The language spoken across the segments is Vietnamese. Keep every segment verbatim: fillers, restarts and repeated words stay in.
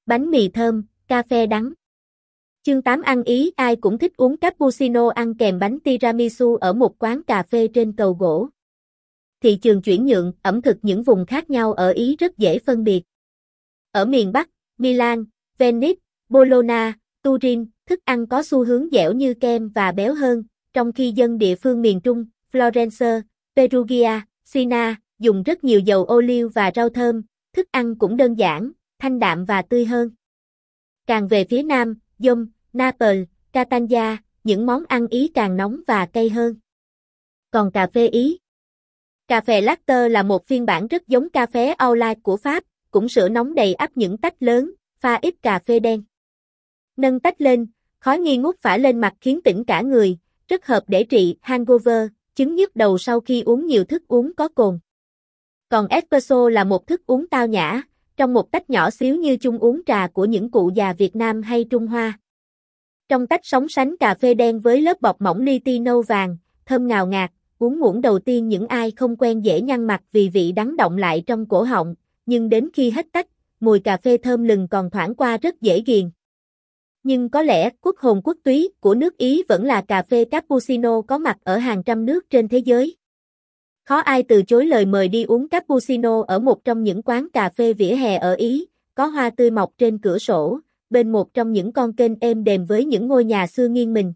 Bánh mì thơm, cà phê đắng. Chương tám ăn Ý, ai cũng thích uống cappuccino ăn kèm bánh tiramisu ở một quán cà phê trên cầu gỗ. Thị trường chuyển nhượng, ẩm thực những vùng khác nhau ở Ý rất dễ phân biệt. Ở miền Bắc, Milan, Venice, Bologna, Turin, thức ăn có xu hướng dẻo như kem và béo hơn, trong khi dân địa phương miền Trung, Florence, Perugia, Siena, dùng rất nhiều dầu ô liu và rau thơm, thức ăn cũng đơn giản, thanh đạm và tươi hơn. Càng về phía Nam, Rome, Naples, Catania, những món ăn Ý càng nóng và cay hơn. Còn cà phê Ý. Cà phê latte là một phiên bản rất giống cà phê au lait của Pháp, cũng sữa nóng đầy ắp những tách lớn, pha ít cà phê đen. Nâng tách lên, khói nghi ngút phả lên mặt khiến tỉnh cả người, rất hợp để trị hangover, chứng nhức đầu sau khi uống nhiều thức uống có cồn. Còn espresso là một thức uống tao nhã, trong một tách nhỏ xíu như chung uống trà của những cụ già Việt Nam hay Trung Hoa. Trong tách sóng sánh cà phê đen với lớp bọc mỏng li ti nâu vàng, thơm ngào ngạt, uống muỗng đầu tiên những ai không quen dễ nhăn mặt vì vị đắng đọng lại trong cổ họng, nhưng đến khi hết tách, mùi cà phê thơm lừng còn thoảng qua rất dễ ghiền. Nhưng có lẽ quốc hồn quốc túy của nước Ý vẫn là cà phê cappuccino có mặt ở hàng trăm nước trên thế giới. Khó ai từ chối lời mời đi uống cappuccino ở một trong những quán cà phê vỉa hè ở Ý, có hoa tươi mọc trên cửa sổ, bên một trong những con kênh êm đềm với những ngôi nhà xưa nghiêng mình.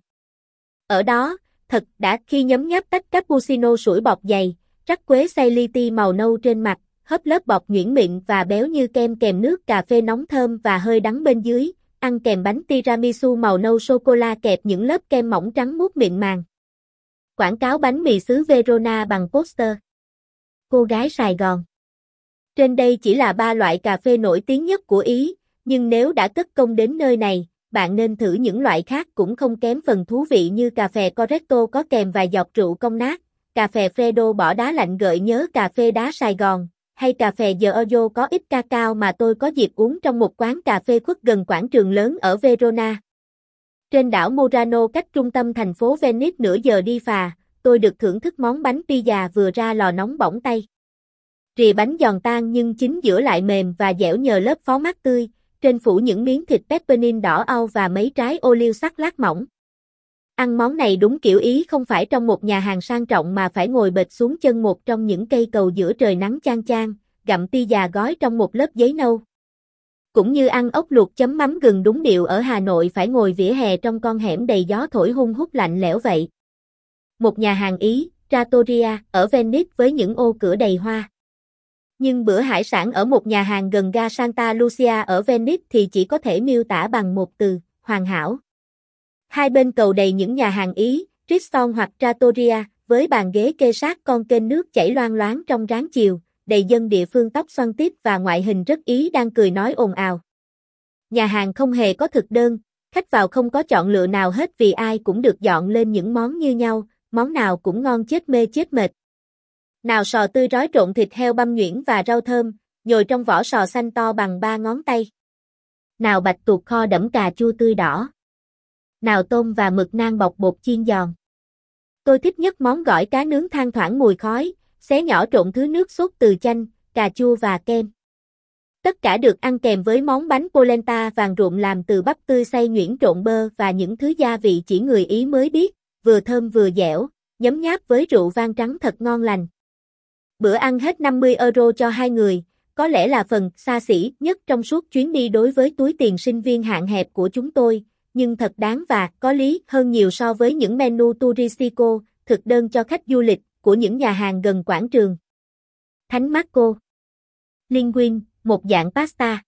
Ở đó, thật đã khi nhấm nháp tách cappuccino sủi bọt dày, rắc quế xay li ti màu nâu trên mặt, hớp lớp bọt nhuyễn mịn và béo như kem kèm nước cà phê nóng thơm và hơi đắng bên dưới, ăn kèm bánh tiramisu màu nâu sô-cô-la kẹp những lớp kem mỏng trắng muốt mịn màng. Quảng cáo bánh mì xứ Verona bằng poster. Cô gái Sài Gòn. Trên đây chỉ là ba loại cà phê nổi tiếng nhất của Ý, nhưng nếu đã cất công đến nơi này, bạn nên thử những loại khác cũng không kém phần thú vị như cà phê Corretto có kèm vài giọt rượu công nát, cà phê Freddo bỏ đá lạnh gợi nhớ cà phê đá Sài Gòn, hay cà phê Giorgio có ít cacao mà tôi có dịp uống trong một quán cà phê khuất gần quảng trường lớn ở Verona. Trên đảo Murano cách trung tâm thành phố Venice nửa giờ đi phà, tôi được thưởng thức món bánh pizza vừa ra lò nóng bỏng tay. Rìa bánh giòn tan nhưng chính giữa lại mềm và dẻo nhờ lớp phó mát tươi, trên phủ những miếng thịt pepperoni đỏ au và mấy trái ô liu sắc lát mỏng. Ăn món này đúng kiểu Ý không phải trong một nhà hàng sang trọng mà phải ngồi bệt xuống chân một trong những cây cầu giữa trời nắng chang chang, gặm pizza gói trong một lớp giấy nâu. Cũng như ăn ốc luộc chấm mắm gừng đúng điệu ở Hà Nội phải ngồi vỉa hè trong con hẻm đầy gió thổi hun hút lạnh lẽo vậy. Một nhà hàng Ý, Trattoria, ở Venice với những ô cửa đầy hoa. Nhưng bữa hải sản ở một nhà hàng gần ga Santa Lucia ở Venice thì chỉ có thể miêu tả bằng một từ, hoàn hảo. Hai bên cầu đầy những nhà hàng Ý, Riston hoặc Trattoria, với bàn ghế kê sát con kênh nước chảy loang loáng trong ráng chiều, đầy dân địa phương tóc xoăn tít và ngoại hình rất Ý đang cười nói ồn ào. Nhà hàng không hề có thực đơn, khách vào không có chọn lựa nào hết vì ai cũng được dọn lên những món như nhau, món nào cũng ngon chết mê chết mệt. Nào sò tươi rói trộn thịt heo băm nhuyễn và rau thơm, nhồi trong vỏ sò xanh to bằng ba ngón tay. Nào bạch tuộc kho đẫm cà chua tươi đỏ. Nào tôm và mực nang bọc bột chiên giòn. Tôi thích nhất món gỏi cá nướng than thoảng mùi khói, xé nhỏ trộn thứ nước sốt từ chanh, cà chua và kem. Tất cả được ăn kèm với món bánh polenta vàng ruộm làm từ bắp tươi xay nhuyễn trộn bơ và những thứ gia vị chỉ người Ý mới biết, vừa thơm vừa dẻo, nhấm nháp với rượu vang trắng thật ngon lành. Bữa ăn hết năm mươi euro cho hai người, có lẽ là phần xa xỉ nhất trong suốt chuyến đi đối với túi tiền sinh viên hạn hẹp của chúng tôi, nhưng thật đáng và có lý hơn nhiều so với những menu turistico, thực đơn cho khách du lịch của những nhà hàng gần quảng trường. Thánh Marco. Linguine, một dạng pasta.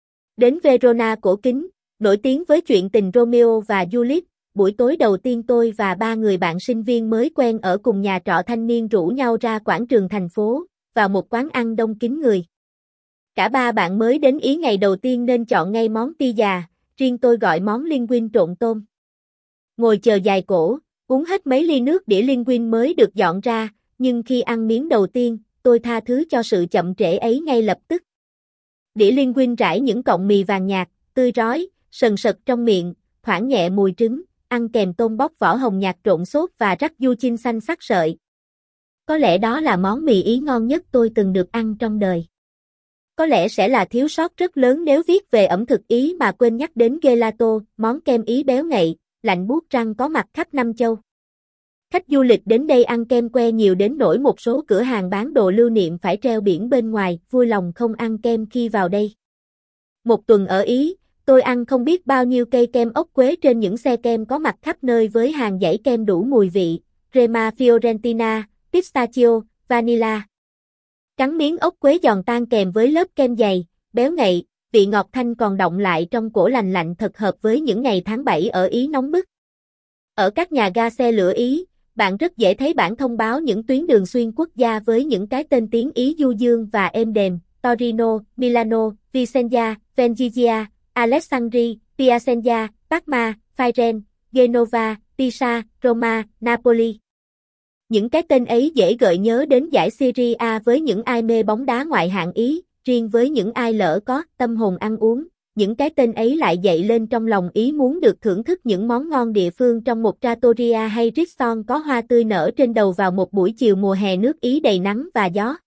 Đến Verona cổ kính, nổi tiếng với chuyện tình Romeo và Juliet, buổi tối đầu tiên tôi và ba người bạn sinh viên mới quen ở cùng nhà trọ thanh niên rủ nhau ra quảng trường thành phố, vào một quán ăn đông kín người. Cả ba bạn mới đến Ý ngày đầu tiên nên chọn ngay món pizza, riêng tôi gọi món linguine trộn tôm. Ngồi chờ dài cổ, uống hết mấy ly nước đĩa linguine mới được dọn ra, nhưng khi ăn miếng đầu tiên, tôi tha thứ cho sự chậm trễ ấy ngay lập tức. Đĩa linguine rải những cọng mì vàng nhạt, tươi rói, sần sật trong miệng, thoảng nhẹ mùi trứng, ăn kèm tôm bóc vỏ hồng nhạt trộn sốt và rắc du chiên xanh sắc sợi. Có lẽ đó là món mì Ý ngon nhất tôi từng được ăn trong đời. Có lẽ sẽ là thiếu sót rất lớn nếu viết về ẩm thực Ý mà quên nhắc đến gelato, món kem Ý béo ngậy, lạnh buốt răng có mặt khắp năm châu. Khách du lịch đến đây ăn kem que nhiều đến nỗi một số cửa hàng bán đồ lưu niệm phải treo biển bên ngoài, vui lòng không ăn kem khi vào đây. Một tuần ở Ý, tôi ăn không biết bao nhiêu cây kem ốc quế trên những xe kem có mặt khắp nơi với hàng dãy kem đủ mùi vị, crema fiorentina, pistachio, vanilla. Cắn miếng ốc quế giòn tan kèm với lớp kem dày, béo ngậy, vị ngọt thanh còn đọng lại trong cổ lành lạnh thật hợp với những ngày tháng bảy ở Ý nóng bức. Ở các nhà ga xe lửa Ý, bạn rất dễ thấy bảng thông báo những tuyến đường xuyên quốc gia với những cái tên tiếng Ý du dương và êm đềm, Torino, Milano, Vicenza, Venezia, Alessandria, Piacenza, Parma, Firenze, Genova, Pisa, Roma, Napoli. Những cái tên ấy dễ gợi nhớ đến giải Serie A với những ai mê bóng đá ngoại hạng Ý, riêng với những ai lỡ có tâm hồn ăn uống, những cái tên ấy lại dậy lên trong lòng Ý muốn được thưởng thức những món ngon địa phương trong một trattoria hay restaurant có hoa tươi nở trên đầu vào một buổi chiều mùa hè nước Ý đầy nắng và gió.